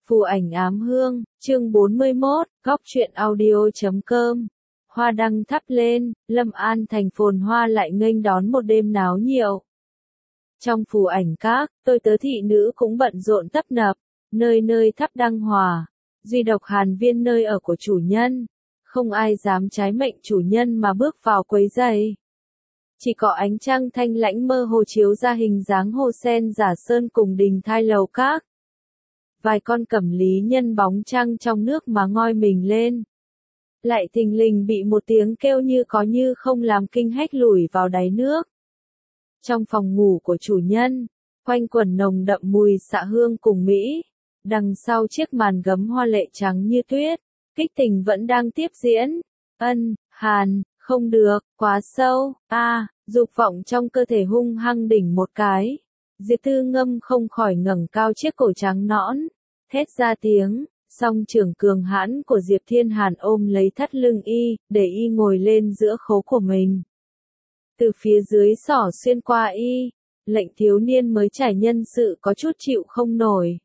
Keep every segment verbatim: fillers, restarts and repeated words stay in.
Phù ảnh ám hương, chương bốn mươi mốt, góc truyện audio chấm com. Hoa đăng thắp lên, Lâm An thành phồn hoa lại nghênh đón một đêm náo nhiệt. Trong phù ảnh các, tôi tớ thị nữ cũng bận rộn tấp nập, nơi nơi thắp đăng hòa. Duy độc Hàn Viên nơi ở của chủ nhân, không ai dám trái mệnh chủ nhân mà bước vào quấy rầy. Chỉ có ánh trăng thanh lãnh mơ hồ chiếu ra hình dáng hồ sen giả sơn cùng đình thai lầu các. Vài con cẩm lý nhân bóng trăng trong nước mà ngoi mình lên. Lại thình lình bị một tiếng kêu như có như không làm kinh hách lủi vào đáy nước. Trong phòng ngủ của chủ nhân, quanh quẩn nồng đậm mùi xạ hương cùng mỹ. Đằng sau chiếc màn gấm hoa lệ trắng như tuyết, kích tình vẫn đang tiếp diễn. Ân, Hàn, không được, quá sâu, a, à, dục vọng trong cơ thể hung hăng đỉnh một cái. Diệp Tư Ngâm không khỏi ngẩng cao chiếc cổ trắng nõn, thét ra tiếng, song trưởng cường hãn của Diệp Thiên Hàn ôm lấy thắt lưng y, để y ngồi lên giữa khố của mình. Từ phía dưới xỏ xuyên qua y, lệnh thiếu niên mới trải nhân sự có chút chịu không nổi.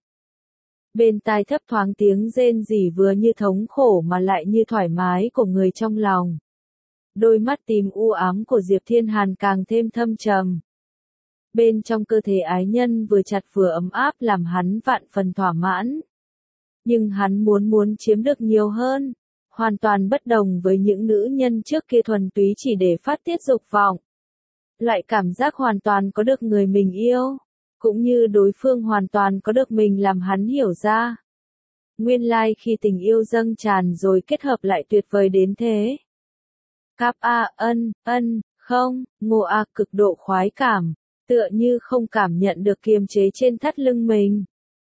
Bên tai thấp thoáng tiếng rên rỉ vừa như thống khổ mà lại như thoải mái của người trong lòng. Đôi mắt tím u ám của Diệp Thiên Hàn càng thêm thâm trầm. Bên trong cơ thể ái nhân vừa chặt vừa ấm áp làm hắn vạn phần thỏa mãn. Nhưng hắn muốn muốn chiếm được nhiều hơn, hoàn toàn bất đồng với những nữ nhân trước kia thuần túy chỉ để phát tiết dục vọng. Loại cảm giác hoàn toàn có được người mình yêu, cũng như đối phương hoàn toàn có được mình làm hắn hiểu ra. Nguyên lai khi tình yêu dâng tràn rồi kết hợp lại tuyệt vời đến thế. Cáp a ân, ân, không, ngô a cực độ khoái cảm, tựa như không cảm nhận được kiềm chế trên thắt lưng mình.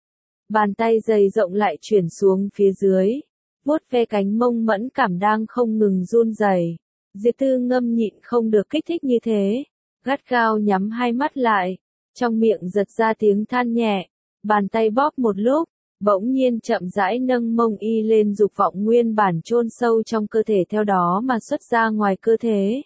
Bàn tay dày rộng lại chuyển xuống phía dưới, vuốt ve cánh mông mẫn cảm đang không ngừng run rẩy. Diệp Tư Ngâm nhịn không được kích thích như thế, gắt gao nhắm hai mắt lại, trong miệng giật ra tiếng than nhẹ, bàn tay bóp một lúc, bỗng nhiên chậm rãi nâng mông y lên, dục vọng nguyên bản chôn sâu trong cơ thể theo đó mà xuất ra ngoài cơ thể.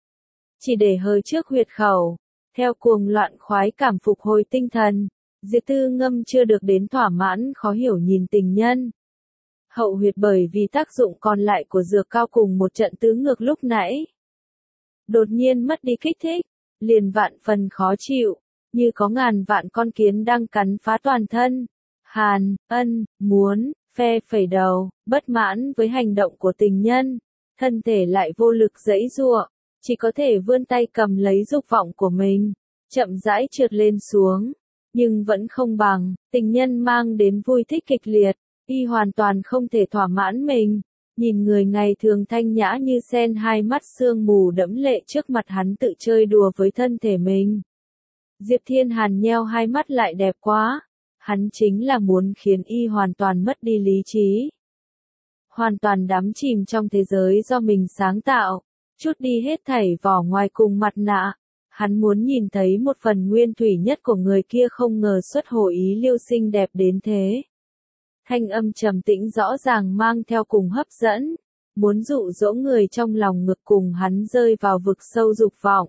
Chỉ để hơi trước huyệt khẩu, theo cuồng loạn khoái cảm phục hồi tinh thần, Diệp Tư Ngâm chưa được đến thỏa mãn khó hiểu nhìn tình nhân. Hậu huyệt bởi vì tác dụng còn lại của dược cao cùng một trận tứ ngược lúc nãy. Đột nhiên mất đi kích thích, liền vạn phần khó chịu, như có ngàn vạn con kiến đang cắn phá toàn thân. Hàn, ân, muốn, phe phẩy đầu, bất mãn với hành động của tình nhân, thân thể lại vô lực giãy giụa, chỉ có thể vươn tay cầm lấy dục vọng của mình, chậm rãi trượt lên xuống, nhưng vẫn không bằng, tình nhân mang đến vui thích kịch liệt, y hoàn toàn không thể thỏa mãn mình, nhìn người ngày thường thanh nhã như sen hai mắt sương mù đẫm lệ trước mặt hắn tự chơi đùa với thân thể mình. Diệp Thiên Hàn nheo hai mắt lại đẹp quá. Hắn chính là muốn khiến y hoàn toàn mất đi lý trí. Hoàn toàn đắm chìm trong thế giới do mình sáng tạo, chút đi hết thảy vỏ ngoài cùng mặt nạ. Hắn muốn nhìn thấy một phần nguyên thủy nhất của người kia, không ngờ xuất hồ ý liêu xinh đẹp đến thế. Thanh âm trầm tĩnh rõ ràng mang theo cùng hấp dẫn, muốn dụ dỗ người trong lòng ngực cùng hắn rơi vào vực sâu dục vọng.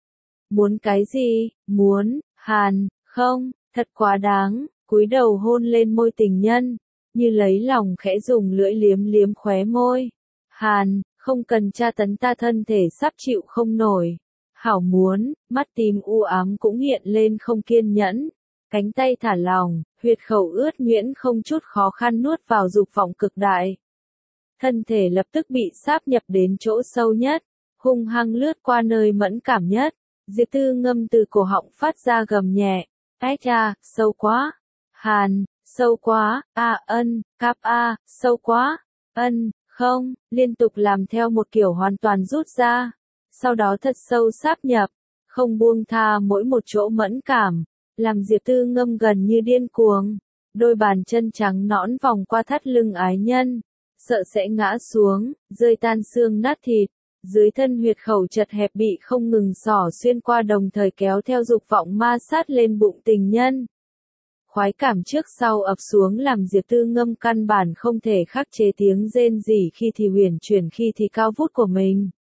Muốn cái gì? Muốn, Hàn, không, thật quá đáng. Cúi đầu hôn lên môi tình nhân, như lấy lòng khẽ dùng lưỡi liếm liếm khóe môi. Hàn, không cần tra tấn ta, thân thể sắp chịu không nổi. Hảo muốn, mắt tím u ám cũng hiện lên không kiên nhẫn. Cánh tay thả lỏng, huyệt khẩu ướt nhuyễn không chút khó khăn nuốt vào dục vọng cực đại. Thân thể lập tức bị sáp nhập đến chỗ sâu nhất, hung hăng lướt qua nơi mẫn cảm nhất. Diệp Tư Ngâm từ cổ họng phát ra gầm nhẹ. Ái cha, sâu quá. Hàn, sâu quá, a ân, cáp a, sâu quá, ân, không, liên tục làm theo một kiểu hoàn toàn rút ra, sau đó thật sâu sáp nhập, không buông tha mỗi một chỗ mẫn cảm, làm Diệp Tư Ngâm gần như điên cuồng, đôi bàn chân trắng nõn vòng qua thắt lưng ái nhân, sợ sẽ ngã xuống, rơi tan xương nát thịt, dưới thân huyệt khẩu chật hẹp bị không ngừng xỏ xuyên qua, đồng thời kéo theo dục vọng ma sát lên bụng tình nhân. Khoái cảm trước sau ập xuống làm Diệp Tư Ngâm căn bản không thể khắc chế tiếng rên rỉ khi thì huyền chuyển khi thì cao vút của mình.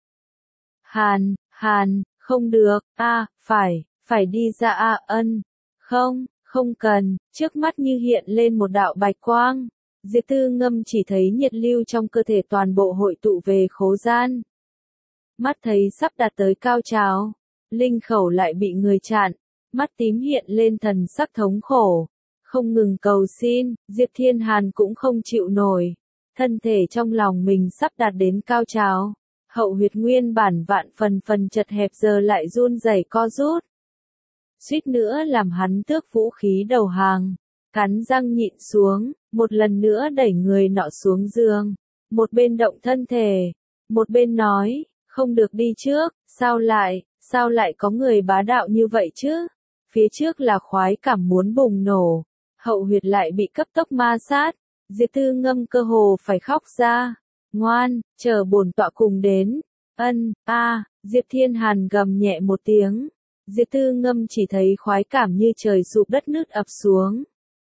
Hàn, Hàn, không được, a, à, phải, phải đi ra a, ân, không, Không cần, trước mắt như hiện lên một đạo bạch quang. Diệp Tư Ngâm chỉ thấy nhiệt lưu trong cơ thể toàn bộ hội tụ về khố gian. Mắt thấy sắp đạt tới cao trào, linh khẩu lại bị người chặn, mắt tím hiện lên thần sắc thống khổ, không ngừng cầu xin, Diệp Thiên Hàn cũng không chịu nổi, thân thể trong lòng mình sắp đạt đến cao trào, hậu huyệt nguyên bản vạn phần phần chật hẹp giờ lại run rẩy co rút. Suýt nữa làm hắn tước vũ khí đầu hàng, cắn răng nhịn xuống, một lần nữa đẩy người nọ xuống giường, một bên động thân thể, một bên nói, không được đi trước, sao lại, sao lại có người bá đạo như vậy chứ? Phía trước là khoái cảm muốn bùng nổ, hậu huyệt lại bị cấp tốc ma sát, Diệp Tư Ngâm cơ hồ phải khóc ra. Ngoan, chờ bổn tọa cùng đến. Ân, a, à, Diệp Thiên Hàn gầm nhẹ một tiếng. Diệp Tư Ngâm chỉ thấy khoái cảm như trời sụp đất nứt ập xuống.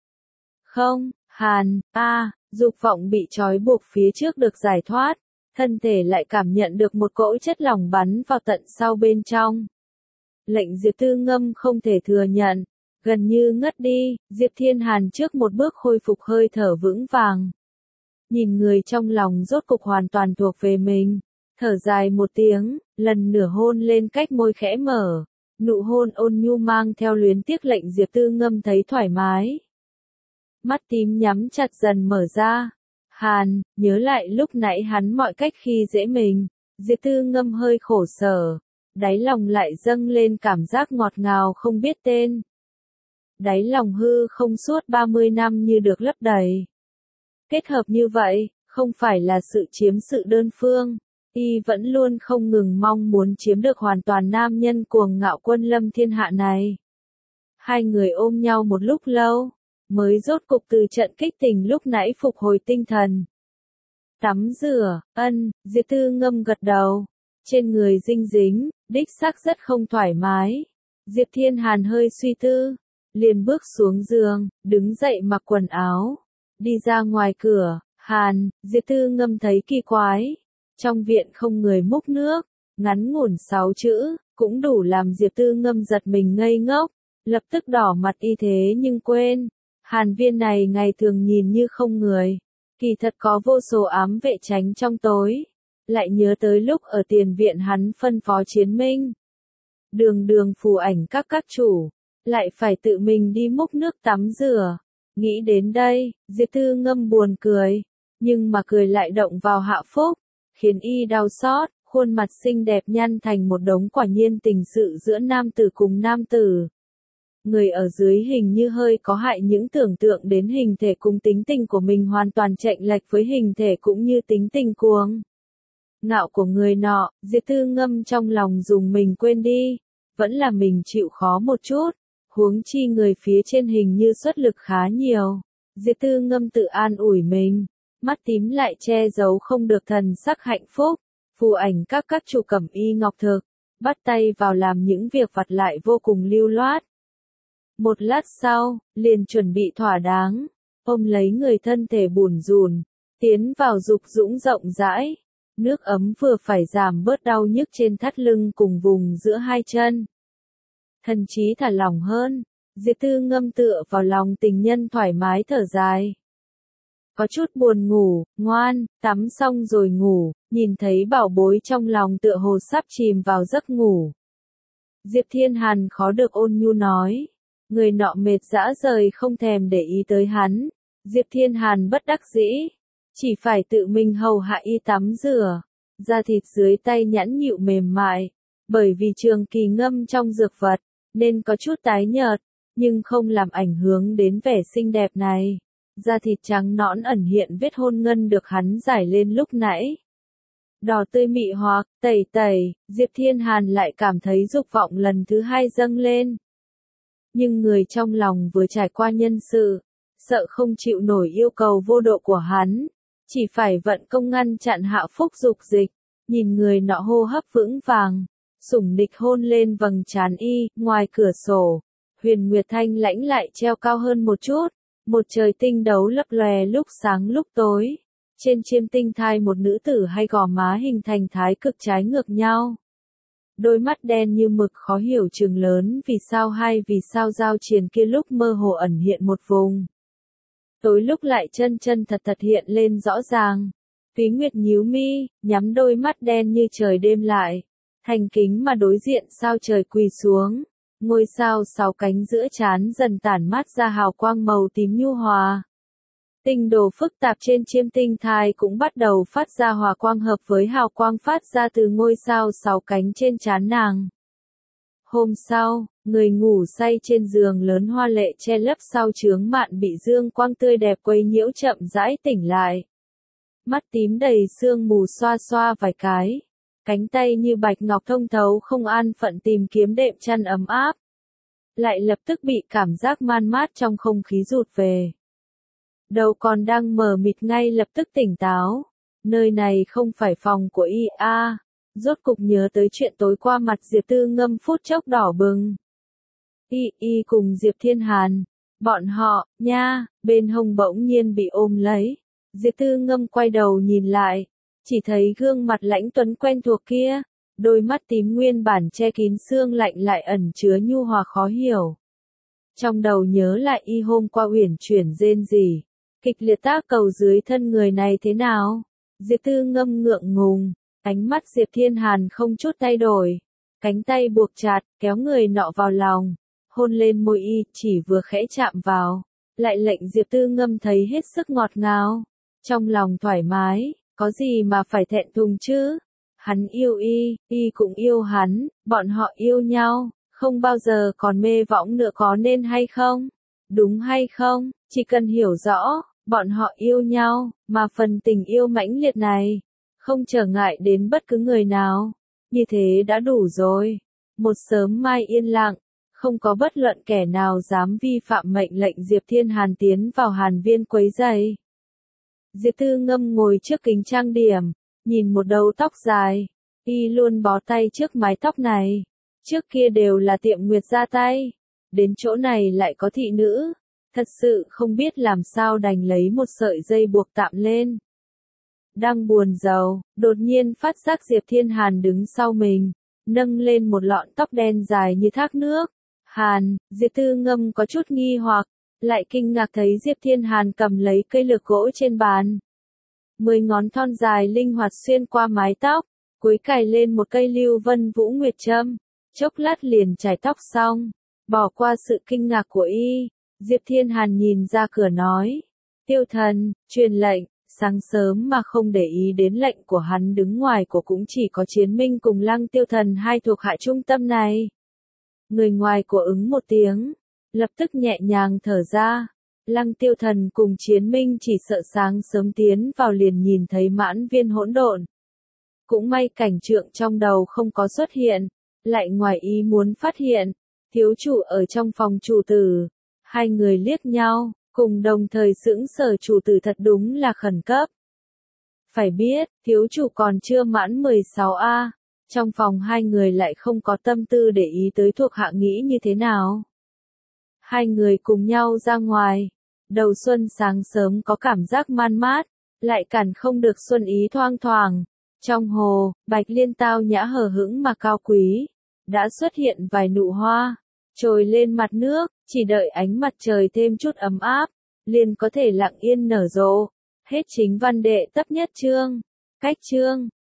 Không, Hàn, a, à, dục vọng bị trói buộc phía trước được giải thoát, thân thể lại cảm nhận được một cỗ chất lỏng bắn vào tận sau bên trong. Lệnh Diệp Tư Ngâm không thể thừa nhận, gần như ngất đi, Diệp Thiên Hàn trước một bước khôi phục hơi thở vững vàng. Nhìn người trong lòng rốt cục hoàn toàn thuộc về mình, thở dài một tiếng, lần nửa hôn lên cách môi khẽ mở, nụ hôn ôn nhu mang theo luyến tiếc lệnh Diệp Tư Ngâm thấy thoải mái. Mắt tím nhắm chặt dần mở ra. Hàn, nhớ lại lúc nãy hắn mọi cách khi dễ mình, Diệp Tư Ngâm hơi khổ sở, đáy lòng lại dâng lên cảm giác ngọt ngào không biết tên. Đáy lòng hư không suốt ba mươi năm như được lấp đầy. Kết hợp như vậy, không phải là sự chiếm sự đơn phương, y vẫn luôn không ngừng mong muốn chiếm được hoàn toàn nam nhân cuồng ngạo quân lâm thiên hạ này. Hai người ôm nhau một lúc lâu, mới rốt cục từ trận kích tình lúc nãy phục hồi tinh thần. Tắm rửa, ân, Diệp Tư Ngâm gật đầu, trên người dinh dính, đích xác rất không thoải mái. Diệp Thiên Hàn hơi suy tư, liền bước xuống giường, đứng dậy mặc quần áo, đi ra ngoài cửa. Hàn, Diệp Tư Ngâm thấy kỳ quái, trong viện không người múc nước, ngắn ngủn sáu chữ, cũng đủ làm Diệp Tư Ngâm giật mình ngây ngốc, lập tức đỏ mặt y thế nhưng quên. Hàn viên này ngày thường nhìn như không người, kỳ thật có vô số ám vệ tránh trong tối, lại nhớ tới lúc ở tiền viện hắn phân phó Chiến Minh. Đường đường phù ảnh các các chủ, lại phải tự mình đi múc nước tắm rửa. Nghĩ đến đây, Diệp Tư Ngâm buồn cười, nhưng mà cười lại động vào Hạ Phúc, khiến y đau xót, khuôn mặt xinh đẹp nhăn thành một đống quả nhiên tình sự giữa nam tử cùng nam tử. Người ở dưới hình như hơi có hại những tưởng tượng đến hình thể cùng tính tình của mình hoàn toàn chệch lệch với hình thể cũng như tính tình cuồng ngạo của người nọ, Diệp Tư Ngâm trong lòng dùng mình quên đi, vẫn là mình chịu khó một chút, huống chi người phía trên hình như xuất lực khá nhiều. Diệp Tư Ngâm tự an ủi mình, mắt tím lại che giấu không được thần sắc hạnh phúc, phù ảnh các các chủ cẩm y ngọc thực, bắt tay vào làm những việc vặt lại vô cùng lưu loát. Một lát sau, liền chuẩn bị thỏa đáng, ôm lấy người thân thể bủn rủn, tiến vào dục dũng rộng rãi, nước ấm vừa phải giảm bớt đau nhức trên thắt lưng cùng vùng giữa hai chân. Thần trí thả lỏng hơn, Diệp Tư Ngâm tựa vào lòng tình nhân thoải mái thở dài. Có chút buồn ngủ, ngoan, tắm xong rồi ngủ, nhìn thấy bảo bối trong lòng tựa hồ sắp chìm vào giấc ngủ. Diệp Thiên Hàn khó được ôn nhu nói. Người nọ mệt dã rời không thèm để ý tới hắn. Diệp Thiên Hàn bất đắc dĩ, chỉ phải tự mình hầu hạ y tắm rửa. Da thịt dưới tay nhẵn nhịu mềm mại, bởi vì trường kỳ ngâm trong dược vật, nên có chút tái nhợt, nhưng không làm ảnh hưởng đến vẻ xinh đẹp này. Da thịt trắng nõn ẩn hiện vết hôn ngân được hắn giải lên lúc nãy. Đỏ tươi mị hoặc, tẩy tẩy, Diệp Thiên Hàn lại cảm thấy dục vọng lần thứ hai dâng lên. Nhưng người trong lòng vừa trải qua nhân sự, sợ không chịu nổi yêu cầu vô độ của hắn, chỉ phải vận công ngăn chặn Hạ Phúc dục dịch, nhìn người nọ hô hấp vững vàng, sủng nịch hôn lên vầng trán y. Ngoài cửa sổ, huyền nguyệt thanh lãnh lại treo cao hơn một chút, một trời tinh đấu lấp lòe lúc sáng lúc tối, trên chiêm tinh thai một nữ tử hay gò má hình thành thái cực trái ngược nhau. đôi mắt đen như mực khó hiểu trừng lớn vì sao hay vì sao giao triền kia lúc mơ hồ ẩn hiện một vùng. Tối lúc lại chân chân thật thật hiện lên rõ ràng. Túy Nguyệt nhíu mi, nhắm đôi mắt đen như trời đêm lại, thành kính mà đối diện sao trời quỳ xuống. Ngôi sao sáu cánh giữa trán dần tản mát ra hào quang màu tím nhu hòa. Tinh đồ phức tạp trên chiêm tinh thai cũng bắt đầu phát ra hòa quang hợp với hào quang phát ra từ ngôi sao sáu cánh trên trán nàng. Hôm sau, người ngủ say trên giường lớn hoa lệ che lấp sau chướng mạn bị dương quang tươi đẹp quấy nhiễu chậm rãi tỉnh lại. Mắt tím đầy sương mù xoa xoa vài cái. Cánh tay như bạch ngọc thông thấu không an phận tìm kiếm đệm chăn ấm áp. Lại lập tức bị cảm giác man mát trong không khí rụt về. Đầu còn đang mờ mịt ngay lập tức tỉnh táo. Nơi này không phải phòng của y a. Rốt cục nhớ tới chuyện tối qua mặt Diệp Tư Ngâm phút chốc đỏ bừng. Y y cùng Diệp Thiên Hàn. Bọn họ, nha, bên hông bỗng nhiên bị ôm lấy. Diệp Tư Ngâm quay đầu nhìn lại. Chỉ thấy gương mặt lãnh tuấn quen thuộc kia. Đôi mắt tím nguyên bản che kín xương lạnh lại ẩn chứa nhu hòa khó hiểu. Trong đầu nhớ lại y hôm qua uyển chuyển rên rỉ. Kịch liệt tác cầu dưới thân người này thế nào? Diệp Tư Ngâm ngượng ngùng. Ánh mắt Diệp Thiên Hàn không chút thay đổi. Cánh tay buộc chặt, kéo người nọ vào lòng. Hôn lên môi y, chỉ vừa khẽ chạm vào. Lại lệnh Diệp Tư Ngâm thấy hết sức ngọt ngào. Trong lòng thoải mái, có gì mà phải thẹn thùng chứ? Hắn yêu y, y cũng yêu hắn, bọn họ yêu nhau, không bao giờ còn mê võng nữa có nên hay không? Đúng hay không? Chỉ cần hiểu rõ, bọn họ yêu nhau, mà phần tình yêu mãnh liệt này, không trở ngại đến bất cứ người nào. Như thế đã đủ rồi. Một sớm mai yên lặng, không có bất luận kẻ nào dám vi phạm mệnh lệnh Diệp Thiên Hàn tiến vào Hàn Viên quấy rầy. Diệp Tư Ngâm ngồi trước kính trang điểm, nhìn một đầu tóc dài, y luôn bó tay trước mái tóc này. Trước kia đều là tiệm nguyệt ra tay, đến chỗ này lại có thị nữ, thật sự không biết làm sao đành lấy một sợi dây buộc tạm lên. Đang buồn rầu, đột nhiên phát giác Diệp Thiên Hàn đứng sau mình, nâng lên một lọn tóc đen dài như thác nước. Hàn, Diệp Tư Ngâm có chút nghi hoặc, lại kinh ngạc thấy Diệp Thiên Hàn cầm lấy cây lược gỗ trên bàn. Mười ngón thon dài linh hoạt xuyên qua mái tóc, cuối cài lên một cây lưu vân vũ nguyệt châm, chốc lát liền chải tóc xong. Bỏ qua sự kinh ngạc của y, Diệp Thiên Hàn nhìn ra cửa nói, Tiêu Thần, truyền lệnh. Sáng sớm mà không để ý đến lệnh của hắn đứng ngoài của cũng chỉ có Chiến Minh cùng Lăng Tiêu Thần hai thuộc hạ trung tâm này. Người ngoài của ứng một tiếng, lập tức nhẹ nhàng thở ra. Lăng Tiêu Thần cùng Chiến Minh chỉ sợ sáng sớm tiến vào liền nhìn thấy mãn viên hỗn độn. Cũng may cảnh trượng trong đầu không có xuất hiện, lại ngoài ý muốn phát hiện, thiếu chủ ở trong phòng chủ tử. Hai người liếc nhau. Cùng đồng thời sững sờ chủ tử thật đúng là khẩn cấp. Phải biết, thiếu chủ còn chưa mãn mười sáu A, trong phòng hai người lại không có tâm tư để ý tới thuộc hạ nghĩ như thế nào. Hai người cùng nhau ra ngoài, đầu xuân sáng sớm có cảm giác man mát, lại cản không được xuân ý thoang thoảng. Trong hồ, bạch liên tao nhã hờ hững mà cao quý, đã xuất hiện vài nụ hoa. Trồi lên mặt nước, chỉ đợi ánh mặt trời thêm chút ấm áp, liền có thể lặng yên nở rộ. Hết chính văn đệ tấp nhất chương. Cách chương.